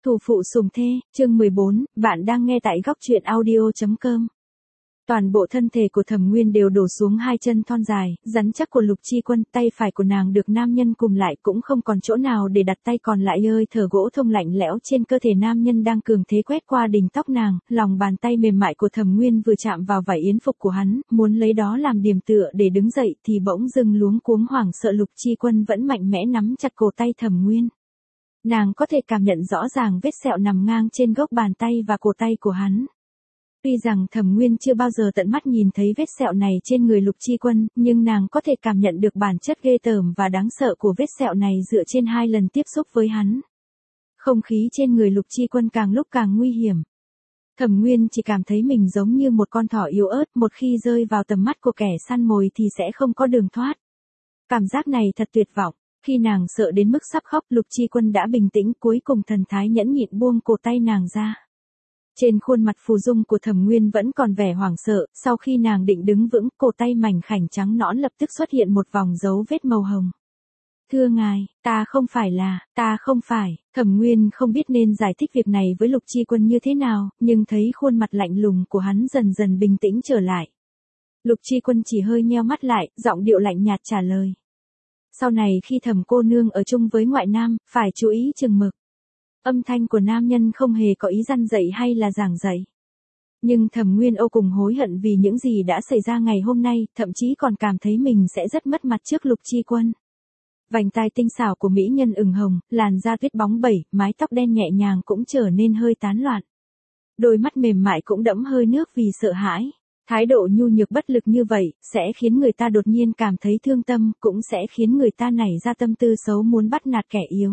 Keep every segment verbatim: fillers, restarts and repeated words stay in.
Thủ phụ sủng thê, chương mười bốn, bạn đang nghe tại góc truyện audio chấm com. Toàn bộ thân thể của Thẩm Nguyên đều đổ xuống hai chân thon dài, rắn chắc của Lục Chi Quân, tay phải của nàng được nam nhân cùng lại cũng không còn chỗ nào để đặt tay còn lại, ơi thở gỗ thông lạnh lẽo trên cơ thể nam nhân đang cường thế quét qua đỉnh tóc nàng, lòng bàn tay mềm mại của Thẩm Nguyên vừa chạm vào vải yến phục của hắn, muốn lấy đó làm điểm tựa để đứng dậy thì bỗng dưng luống cuống hoảng sợ. Lục Chi Quân vẫn mạnh mẽ nắm chặt cổ tay Thẩm Nguyên. Nàng có thể cảm nhận rõ ràng vết sẹo nằm ngang trên gốc bàn tay và cổ tay của hắn. Tuy rằng Thẩm Nguyên chưa bao giờ tận mắt nhìn thấy vết sẹo này trên người Lục Chi Quân, nhưng nàng có thể cảm nhận được bản chất ghê tởm và đáng sợ của vết sẹo này dựa trên hai lần tiếp xúc với hắn. Không khí trên người Lục Chi Quân càng lúc càng nguy hiểm. Thẩm Nguyên chỉ cảm thấy mình giống như một con thỏ yếu ớt, một khi rơi vào tầm mắt của kẻ săn mồi thì sẽ không có đường thoát. Cảm giác này thật tuyệt vọng. Khi nàng sợ đến mức sắp khóc, Lục Chi Quân đã bình tĩnh, cuối cùng thần thái nhẫn nhịn buông cổ tay nàng ra. Trên khuôn mặt phù dung của Thẩm Nguyên vẫn còn vẻ hoảng sợ, sau khi nàng định đứng vững, cổ tay mảnh khảnh trắng nõn lập tức xuất hiện một vòng dấu vết màu hồng. Thưa ngài, ta không phải là, ta không phải, Thẩm Nguyên không biết nên giải thích việc này với Lục Chi Quân như thế nào, nhưng thấy khuôn mặt lạnh lùng của hắn dần dần bình tĩnh trở lại. Lục Chi Quân chỉ hơi nheo mắt lại, giọng điệu lạnh nhạt trả lời. Sau này khi Thẩm cô nương ở chung với ngoại nam, phải chú ý chừng mực. Âm thanh của nam nhân không hề có ý răn dạy hay là giảng dạy. Nhưng Thẩm Nguyên vô cùng hối hận vì những gì đã xảy ra ngày hôm nay, thậm chí còn cảm thấy mình sẽ rất mất mặt trước Lục Chi Quân. Vành tai tinh xảo của mỹ nhân ửng hồng, làn da tuyết bóng bẩy, mái tóc đen nhẹ nhàng cũng trở nên hơi tán loạn. Đôi mắt mềm mại cũng đẫm hơi nước vì sợ hãi. Thái độ nhu nhược bất lực như vậy, sẽ khiến người ta đột nhiên cảm thấy thương tâm, cũng sẽ khiến người ta nảy ra tâm tư xấu muốn bắt nạt kẻ yếu.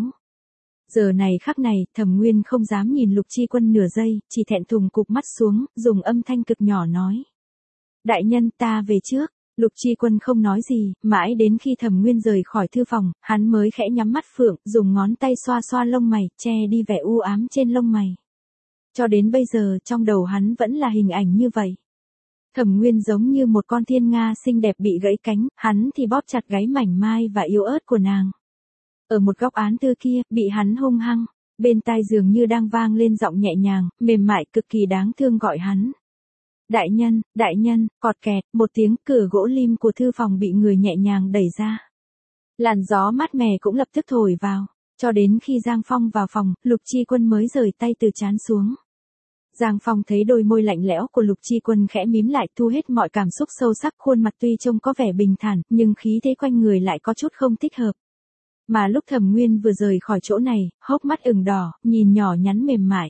Giờ này khắc này, Thẩm Nguyên không dám nhìn Lục Chi Quân nửa giây, chỉ thẹn thùng cụp mắt xuống, dùng âm thanh cực nhỏ nói. Đại nhân, ta về trước. Lục Chi Quân không nói gì, mãi đến khi Thẩm Nguyên rời khỏi thư phòng, hắn mới khẽ nhắm mắt phượng, dùng ngón tay xoa xoa lông mày, che đi vẻ u ám trên lông mày. Cho đến bây giờ, trong đầu hắn vẫn là hình ảnh như vậy. Thẩm Nguyên giống như một con thiên nga xinh đẹp bị gãy cánh, hắn thì bóp chặt gáy mảnh mai và yếu ớt của nàng. Ở một góc án thư kia, bị hắn hung hăng, bên tai dường như đang vang lên giọng nhẹ nhàng, mềm mại cực kỳ đáng thương gọi hắn. Đại nhân, đại nhân, cọt kẹt, một tiếng, cửa gỗ lim của thư phòng bị người nhẹ nhàng đẩy ra. Làn gió mát mẻ cũng lập tức thổi vào, cho đến khi Giang Phong vào phòng, Lục Chi Quân mới rời tay từ trán xuống. Giang Phong thấy đôi môi lạnh lẽo của Lục Chi Quân khẽ mím lại, thu hết mọi cảm xúc sâu sắc, khuôn mặt tuy trông có vẻ bình thản, nhưng khí thế quanh người lại có chút không thích hợp. Mà lúc Thẩm Nguyên vừa rời khỏi chỗ này, hốc mắt ửng đỏ, nhìn nhỏ nhắn mềm mại.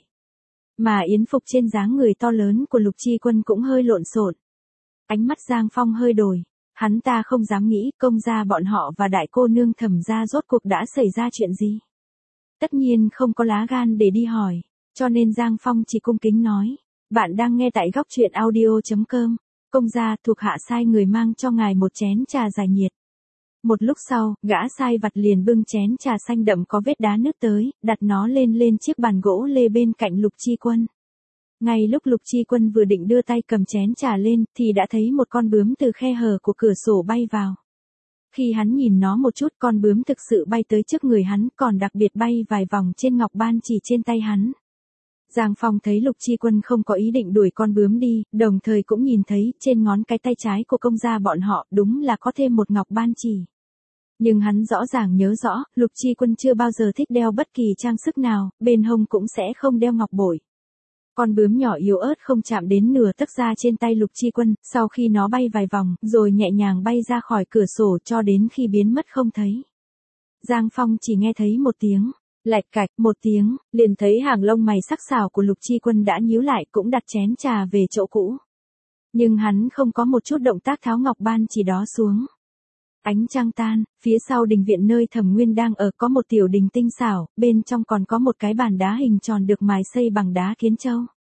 Mà yến phục trên dáng người to lớn của Lục Chi Quân cũng hơi lộn xộn. Ánh mắt Giang Phong hơi đổi, hắn ta không dám nghĩ công gia bọn họ và đại cô nương Thẩm gia rốt cuộc đã xảy ra chuyện gì. Tất nhiên không có lá gan để đi hỏi. Cho nên Giang Phong chỉ cung kính nói, bạn đang nghe tại góc truyện audio chấm com, công gia thuộc hạ sai người mang cho ngài một chén trà giải nhiệt. Một lúc sau, gã sai vặt liền bưng chén trà xanh đậm có vết đá nước tới, đặt nó lên lên chiếc bàn gỗ lê bên cạnh Lục Chi Quân. Ngay lúc Lục Chi Quân vừa định đưa tay cầm chén trà lên, thì đã thấy một con bướm từ khe hở của cửa sổ bay vào. Khi hắn nhìn nó một chút, con bướm thực sự bay tới trước người hắn, còn đặc biệt bay vài vòng trên ngọc ban chỉ trên tay hắn. Giang Phong thấy Lục Chi Quân không có ý định đuổi con bướm đi, đồng thời cũng nhìn thấy trên ngón cái tay trái của công gia bọn họ đúng là có thêm một ngọc ban chỉ. Nhưng hắn rõ ràng nhớ rõ, Lục Chi Quân chưa bao giờ thích đeo bất kỳ trang sức nào, bên hông cũng sẽ không đeo ngọc bội. Con bướm nhỏ yếu ớt không chạm đến nửa tấc da trên tay Lục Chi Quân, sau khi nó bay vài vòng, rồi nhẹ nhàng bay ra khỏi cửa sổ cho đến khi biến mất không thấy. Giang Phong chỉ nghe thấy một tiếng. Lạch cạch, một tiếng, liền thấy hàng lông mày sắc sảo của Lục Chi Quân đã nhíu lại, cũng đặt chén trà về chỗ cũ. Nhưng hắn không có một chút động tác tháo ngọc ban chỉ đó xuống. Ánh trăng tan, phía sau đình viện nơi Thẩm Nguyên đang ở có một tiểu đình tinh xảo, bên trong còn có một cái bàn đá hình tròn được mài xây bằng đá kiến châu.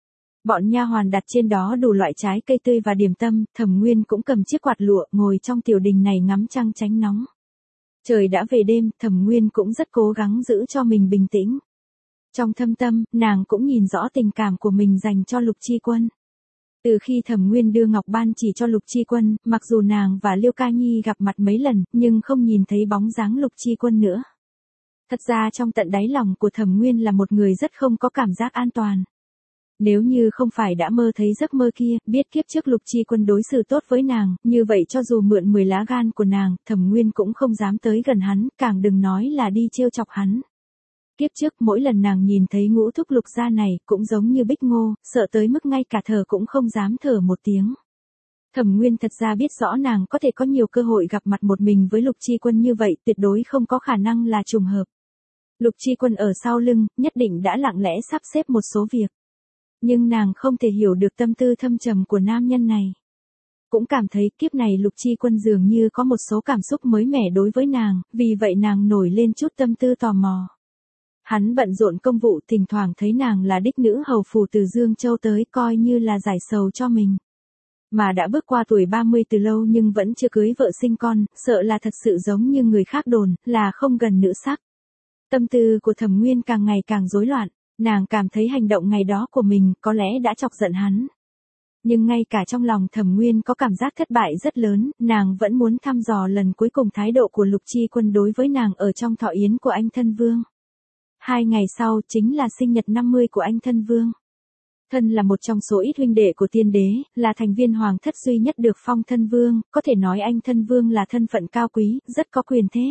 Bọn nha hoàn đặt trên đó đủ loại trái cây tươi và điểm tâm, Thẩm Nguyên cũng cầm chiếc quạt lụa ngồi trong tiểu đình này ngắm trăng tránh nóng. Trời đã về đêm, Thẩm Nguyên cũng rất cố gắng giữ cho mình bình tĩnh. Trong thâm tâm, nàng cũng nhìn rõ tình cảm của mình dành cho Lục Chi Quân. Từ khi Thẩm Nguyên đưa ngọc ban chỉ cho Lục Chi Quân, mặc dù nàng và Liêu Ca Nhi gặp mặt mấy lần, nhưng không nhìn thấy bóng dáng Lục Chi Quân nữa. Thật ra trong tận đáy lòng của Thẩm Nguyên là một người rất không có cảm giác an toàn. Nếu như không phải đã mơ thấy giấc mơ kia, biết kiếp trước Lục Chi Quân đối xử tốt với nàng, như vậy cho dù mượn mười lá gan của nàng, Thẩm Nguyên cũng không dám tới gần hắn, càng đừng nói là đi trêu chọc hắn. Kiếp trước mỗi lần nàng nhìn thấy ngũ thúc Lục gia này, cũng giống như Bích Ngô, sợ tới mức ngay cả thở cũng không dám thở một tiếng. Thẩm Nguyên thật ra biết rõ nàng có thể có nhiều cơ hội gặp mặt một mình với Lục Chi Quân như vậy, tuyệt đối không có khả năng là trùng hợp. Lục Chi Quân ở sau lưng, nhất định đã lặng lẽ sắp xếp một số việc. Nhưng nàng không thể hiểu được tâm tư thâm trầm của nam nhân này. Cũng cảm thấy kiếp này Lục Chi Quân dường như có một số cảm xúc mới mẻ đối với nàng, vì vậy nàng nổi lên chút tâm tư tò mò. Hắn bận rộn công vụ, thỉnh thoảng thấy nàng là đích nữ hầu phủ từ Dương Châu tới, coi như là giải sầu cho mình. Mà đã bước qua tuổi ba mươi từ lâu nhưng vẫn chưa cưới vợ sinh con, sợ là thật sự giống như người khác đồn, là không gần nữ sắc. Tâm tư của Thẩm Nguyên càng ngày càng rối loạn, nàng cảm thấy hành động ngày đó của mình có lẽ đã chọc giận hắn. Nhưng ngay cả trong lòng Thẩm Nguyên có cảm giác thất bại rất lớn, nàng vẫn muốn thăm dò lần cuối cùng thái độ của Lục Chi Quân đối với nàng ở trong thọ yến của anh thân vương. Hai ngày sau chính là sinh nhật năm mươi của anh thân vương. Thân là một trong số ít huynh đệ của tiên đế, là thành viên hoàng thất duy nhất được phong thân vương, có thể nói anh thân vương là thân phận cao quý, rất có quyền thế.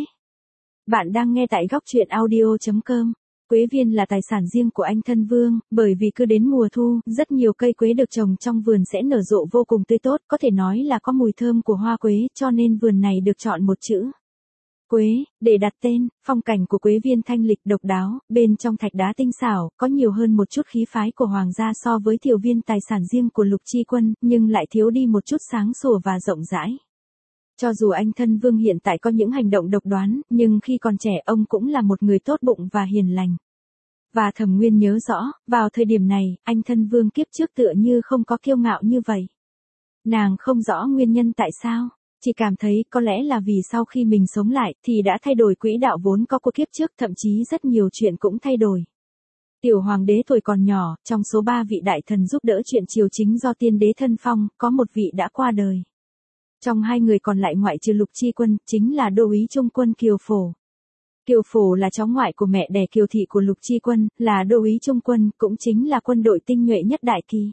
Bạn đang nghe tại góc truyện audio chấm com. Quế viên là tài sản riêng của anh thân vương, bởi vì cứ đến mùa thu, rất nhiều cây quế được trồng trong vườn sẽ nở rộ vô cùng tươi tốt, có thể nói là có mùi thơm của hoa quế, cho nên vườn này được chọn một chữ Quế, để đặt tên. Phong cảnh của quế viên thanh lịch độc đáo, bên trong thạch đá tinh xảo, có nhiều hơn một chút khí phái của hoàng gia so với tiểu viên tài sản riêng của Lục Chi Quân, nhưng lại thiếu đi một chút sáng sủa và rộng rãi. Cho dù anh thân vương hiện tại có những hành động độc đoán, nhưng khi còn trẻ ông cũng là một người tốt bụng và hiền lành. Và Thẩm Nguyên nhớ rõ, vào thời điểm này, anh thân vương kiếp trước tựa như không có kiêu ngạo như vậy. Nàng không rõ nguyên nhân tại sao, chỉ cảm thấy có lẽ là vì sau khi mình sống lại thì đã thay đổi quỹ đạo vốn có của kiếp trước, thậm chí rất nhiều chuyện cũng thay đổi. Tiểu hoàng đế tuổi còn nhỏ, trong số ba vị đại thần giúp đỡ chuyện triều chính do tiên đế thân phong, có một vị đã qua đời. Trong hai người còn lại ngoại trừ Lục Chi Quân, chính là đô úy trung quân Kiều Phổ. Kiều Phổ là cháu ngoại của mẹ đẻ Kiều Thị của Lục Chi Quân, là đô úy trung quân, cũng chính là quân đội tinh nhuệ nhất Đại Kỳ.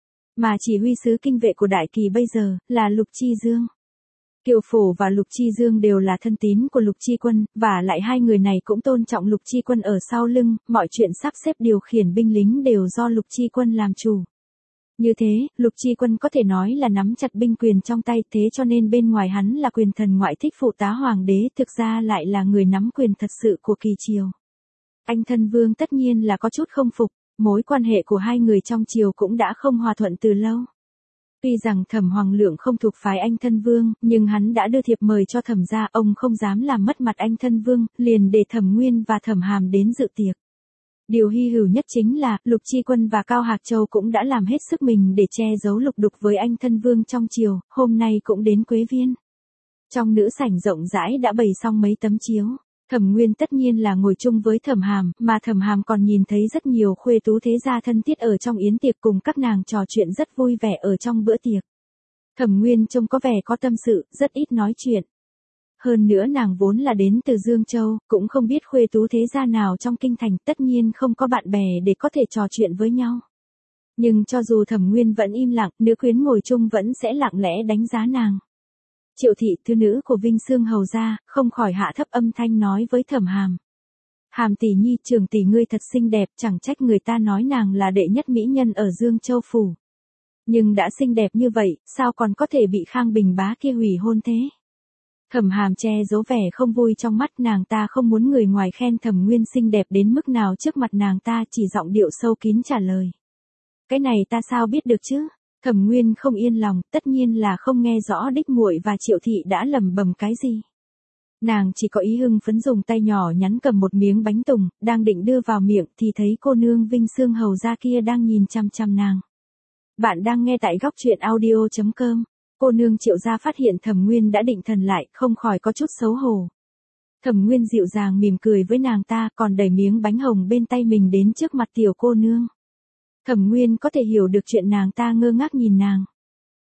Mà chỉ huy sứ kinh vệ của Đại Kỳ bây giờ, là Lục Chi Dương. Kiều Phổ và Lục Chi Dương đều là thân tín của Lục Chi Quân, và lại hai người này cũng tôn trọng Lục Chi Quân ở sau lưng, mọi chuyện sắp xếp điều khiển binh lính đều do Lục Chi Quân làm chủ. Như thế, Lục Chi Quân có thể nói là nắm chặt binh quyền trong tay, thế cho nên bên ngoài hắn là quyền thần ngoại thích phụ tá hoàng đế, thực ra lại là người nắm quyền thật sự của kỳ triều. Anh thân vương tất nhiên là có chút không phục, mối quan hệ của hai người trong triều cũng đã không hòa thuận từ lâu. Tuy rằng Thẩm Hoàng Lượng không thuộc phái anh thân vương, nhưng hắn đã đưa thiệp mời cho Thẩm gia, ông không dám làm mất mặt anh thân vương, liền để Thẩm Nguyên và Thẩm Hàm đến dự tiệc. Điều hy hữu nhất chính là, Lục Chi Quân và Cao Hạc Châu cũng đã làm hết sức mình để che giấu lục đục với anh thân vương trong triều, hôm nay cũng đến Quế Viên. Trong nữ sảnh rộng rãi đã bày xong mấy tấm chiếu. Thẩm Nguyên tất nhiên là ngồi chung với Thẩm Hàm, mà Thẩm Hàm còn nhìn thấy rất nhiều khuê tú thế gia thân thiết ở trong yến tiệc, cùng các nàng trò chuyện rất vui vẻ ở trong bữa tiệc. Thẩm Nguyên trông có vẻ có tâm sự, rất ít nói chuyện. Hơn nữa nàng vốn là đến từ Dương Châu, cũng không biết khuê tú thế gia nào trong kinh thành, tất nhiên không có bạn bè để có thể trò chuyện với nhau. Nhưng cho dù Thẩm Nguyên vẫn im lặng, nữ quyến ngồi chung vẫn sẽ lặng lẽ đánh giá nàng. Triệu Thị, thư nữ của Vinh Xương hầu gia, không khỏi hạ thấp âm thanh nói với Thẩm Hàm. Hàm tỷ nhi, trưởng tỷ ngươi thật xinh đẹp, chẳng trách người ta nói nàng là đệ nhất mỹ nhân ở Dương Châu phủ. Nhưng đã xinh đẹp như vậy, sao còn có thể bị Khang Bình bá kia hủy hôn thế? Thẩm Hàm che giấu vẻ không vui trong mắt, nàng ta không muốn người ngoài khen Thẩm Nguyên xinh đẹp đến mức nào trước mặt nàng ta, chỉ giọng điệu sâu kín trả lời. Cái này ta sao biết được chứ? Thẩm Nguyên không yên lòng, tất nhiên là không nghe rõ đích muội và Triệu Thị đã lẩm bẩm cái gì. Nàng chỉ có ý hưng phấn dùng tay nhỏ nhắn cầm một miếng bánh tùng, đang định đưa vào miệng thì thấy cô nương Vinh Xương hầu gia kia đang nhìn chăm chăm nàng. Bạn đang nghe tại góc truyện audio chấm com. Cô nương Triệu gia phát hiện Thẩm Nguyên đã định thần lại, không khỏi có chút xấu hổ. Thẩm Nguyên dịu dàng mỉm cười với nàng ta, còn đẩy miếng bánh hồng bên tay mình đến trước mặt tiểu cô nương. Thẩm Nguyên có thể hiểu được chuyện nàng ta ngơ ngác nhìn nàng.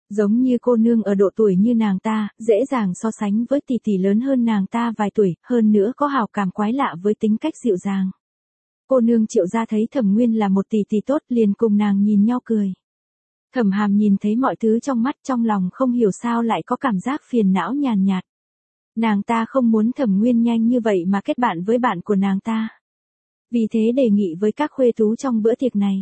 Giống như cô nương ở độ tuổi như nàng ta, dễ dàng so sánh với tỷ tỷ lớn hơn nàng ta vài tuổi, hơn nữa có hào cảm quái lạ với tính cách dịu dàng. Cô nương Triệu gia thấy Thẩm Nguyên là một tỷ tỷ tốt liền cùng nàng nhìn nhau cười. Thẩm Hàm nhìn thấy mọi thứ trong mắt trong lòng không hiểu sao lại có cảm giác phiền não nhàn nhạt. Nàng ta không muốn Thẩm Nguyên nhanh như vậy mà kết bạn với bạn của nàng ta. Vì thế đề nghị với các khuê tú trong bữa tiệc này.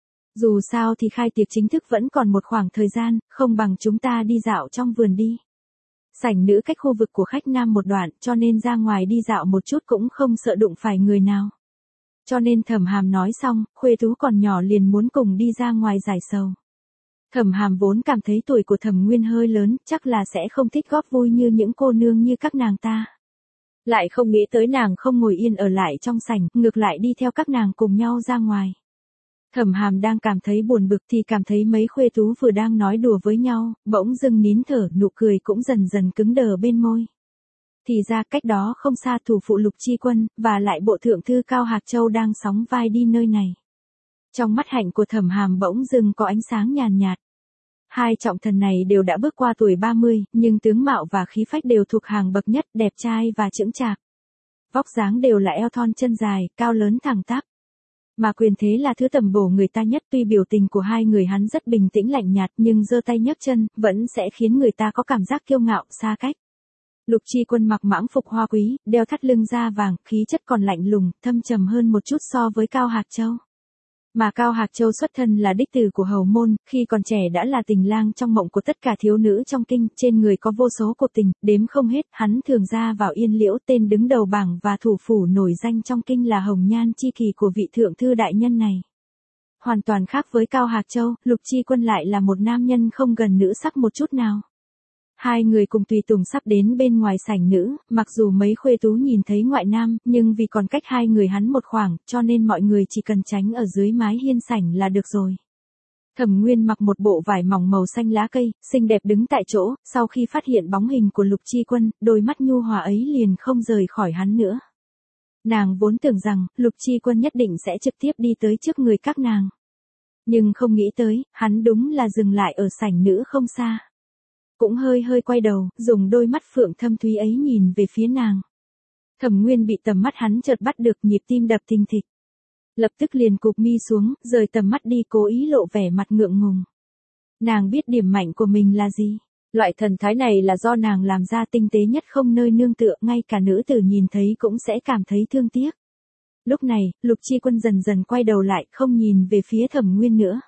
Dù sao thì khai tiệc chính thức vẫn còn một khoảng thời gian, không bằng chúng ta đi dạo trong vườn đi. Sảnh nữ cách khu vực của khách nam một đoạn cho nên ra ngoài đi dạo một chút cũng không sợ đụng phải người nào. Cho nên Thẩm Hàm nói xong, khuê tú còn nhỏ liền muốn cùng đi ra ngoài giải sầu. Thẩm Hàm vốn cảm thấy tuổi của Thẩm Nguyên hơi lớn, chắc là sẽ không thích góp vui như những cô nương như các nàng ta. Lại không nghĩ tới nàng không ngồi yên ở lại trong sảnh, ngược lại đi theo các nàng cùng nhau ra ngoài. Thẩm Hàm đang cảm thấy buồn bực thì cảm thấy mấy khuê tú vừa đang nói đùa với nhau, bỗng dưng nín thở, nụ cười cũng dần dần cứng đờ bên môi. Thì ra cách đó không xa thủ phụ Lục Chi Quân, và lại bộ thượng thư Cao Hạc Châu đang sóng vai đi nơi này. Trong mắt hạnh của Thẩm Hàm bỗng dưng có ánh sáng nhàn nhạt. Hai trọng thần này đều đã bước qua tuổi ba mươi, nhưng tướng mạo và khí phách đều thuộc hàng bậc nhất, đẹp trai và chững chạc. Vóc dáng đều là eo thon chân dài, cao lớn thẳng tắp. Mà quyền thế là thứ tầm bổ người ta nhất, tuy biểu tình của hai người hắn rất bình tĩnh lạnh nhạt nhưng giơ tay nhấc chân, vẫn sẽ khiến người ta có cảm giác kiêu ngạo, xa cách. Lục Chi Quân mặc mãng phục hoa quý, đeo thắt lưng da vàng, khí chất còn lạnh lùng, thâm trầm hơn một chút so với Cao Hạc Châu. Mà Cao Hạc Châu xuất thân là đích tử của hầu môn, khi còn trẻ đã là tình lang trong mộng của tất cả thiếu nữ trong kinh, trên người có vô số cuộc tình, đếm không hết, hắn thường ra vào Yên Liễu, tên đứng đầu bảng và thủ phủ nổi danh trong kinh là Hồng Nhan chi kỳ của vị thượng thư đại nhân này. Hoàn toàn khác với Cao Hạc Châu, Lục Chi Quân lại là một nam nhân không gần nữ sắc một chút nào. Hai người cùng tùy tùng sắp đến bên ngoài sảnh nữ, mặc dù mấy khuê tú nhìn thấy ngoại nam, nhưng vì còn cách hai người hắn một khoảng, cho nên mọi người chỉ cần tránh ở dưới mái hiên sảnh là được rồi. Thẩm Nguyên mặc một bộ vải mỏng màu xanh lá cây, xinh đẹp đứng tại chỗ, sau khi phát hiện bóng hình của Lục Chi Quân, đôi mắt nhu hòa ấy liền không rời khỏi hắn nữa. Nàng vốn tưởng rằng, Lục Chi Quân nhất định sẽ trực tiếp đi tới trước người các nàng. Nhưng không nghĩ tới, hắn đúng là dừng lại ở sảnh nữ không xa. Cũng hơi hơi quay đầu, dùng đôi mắt phượng thâm thúy ấy nhìn về phía nàng. Thẩm Nguyên bị tầm mắt hắn chợt bắt được, nhịp tim đập thình thịch. Lập tức liền cụp mi xuống, rời tầm mắt đi, cố ý lộ vẻ mặt ngượng ngùng. Nàng biết điểm mạnh của mình là gì. Loại thần thái này là do nàng làm ra, tinh tế nhất không nơi nương tựa, ngay cả nữ tử nhìn thấy cũng sẽ cảm thấy thương tiếc. Lúc này, Lục Chi Quân dần dần quay đầu lại, không nhìn về phía Thẩm Nguyên nữa.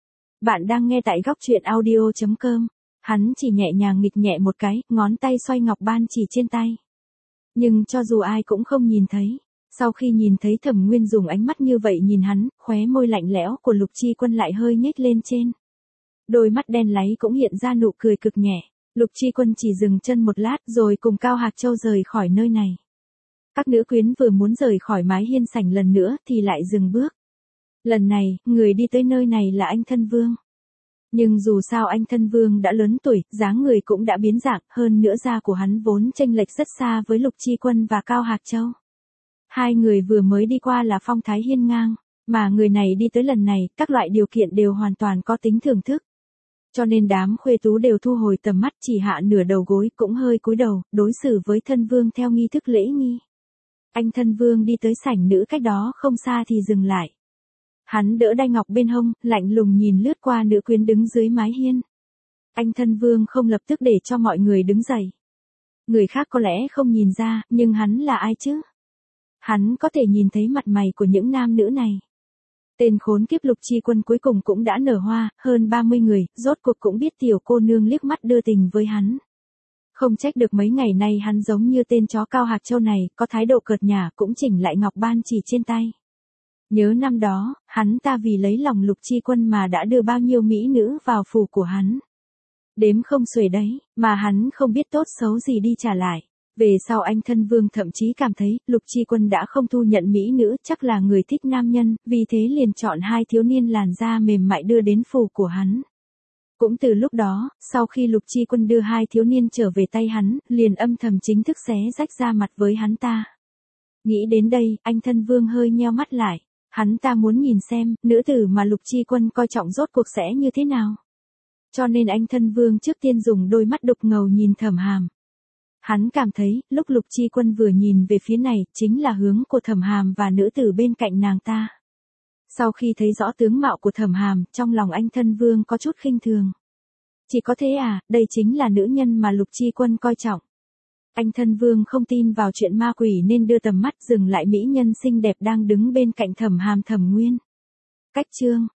Bạn đang nghe tại góc truyện audio chấm com. Hắn chỉ nhẹ nhàng nghịch nhẹ một cái, ngón tay xoay ngọc ban chỉ trên tay. Nhưng cho dù ai cũng không nhìn thấy. Sau khi nhìn thấy Thẩm Nguyên dùng ánh mắt như vậy nhìn hắn, khóe môi lạnh lẽo của Lục Chi Quân lại hơi nhếch lên trên. Đôi mắt đen láy cũng hiện ra nụ cười cực nhẹ. Lục Chi Quân chỉ dừng chân một lát rồi cùng Cao Hạc Châu rời khỏi nơi này. Các nữ quyến vừa muốn rời khỏi mái hiên sảnh lần nữa thì lại dừng bước. Lần này, người đi tới nơi này là anh thân vương. Nhưng dù sao anh thân vương đã lớn tuổi, dáng người cũng đã biến dạng, hơn nữa da của hắn vốn chênh lệch rất xa với Lục Chi Quân và Cao Hạc Châu. Hai người vừa mới đi qua là phong thái hiên ngang, mà người này đi tới lần này, các loại điều kiện đều hoàn toàn có tính thưởng thức. Cho nên đám khuê tú đều thu hồi tầm mắt, chỉ hạ nửa đầu gối, cũng hơi cúi đầu, đối xử với thân vương theo nghi thức lễ nghi. Anh thân vương đi tới sảnh nữ cách đó không xa thì dừng lại. Hắn đỡ đai ngọc bên hông, lạnh lùng nhìn lướt qua nữ quyến đứng dưới mái hiên. Anh thân vương không lập tức để cho mọi người đứng dậy. Người khác có lẽ không nhìn ra, nhưng hắn là ai chứ? Hắn có thể nhìn thấy mặt mày của những nam nữ này. Tên khốn kiếp Lục Chi Quân cuối cùng cũng đã nở hoa, hơn ba mươi người, rốt cuộc cũng biết tiểu cô nương liếc mắt đưa tình với hắn. Không trách được mấy ngày nay hắn giống như tên chó Cao Hạc Châu này, có thái độ cợt nhả, cũng chỉnh lại ngọc ban chỉ trên tay. Nhớ năm đó, hắn ta vì lấy lòng Lục Chi Quân mà đã đưa bao nhiêu mỹ nữ vào phủ của hắn. Đếm không xuể đấy, mà hắn không biết tốt xấu gì đi trả lại. Về sau anh thân vương thậm chí cảm thấy, Lục Chi Quân đã không thu nhận mỹ nữ, chắc là người thích nam nhân, vì thế liền chọn hai thiếu niên làn da mềm mại đưa đến phủ của hắn. Cũng từ lúc đó, sau khi Lục Chi Quân đưa hai thiếu niên trở về tay hắn, liền âm thầm chính thức xé rách ra mặt với hắn ta. Nghĩ đến đây, anh thân vương hơi nheo mắt lại. Hắn ta muốn nhìn xem, nữ tử mà Lục Chi Quân coi trọng rốt cuộc sẽ như thế nào. Cho nên anh thân vương trước tiên dùng đôi mắt đục ngầu nhìn Thẩm Hàm. Hắn cảm thấy, lúc Lục Chi Quân vừa nhìn về phía này, chính là hướng của Thẩm Hàm và nữ tử bên cạnh nàng ta. Sau khi thấy rõ tướng mạo của Thẩm Hàm, trong lòng anh thân vương có chút khinh thường. Chỉ có thế à, đây chính là nữ nhân mà Lục Chi Quân coi trọng. Anh thân vương không tin vào chuyện ma quỷ nên đưa tầm mắt dừng lại mỹ nhân xinh đẹp đang đứng bên cạnh Thẩm Hàm Thẩm Nguyên. Cách chương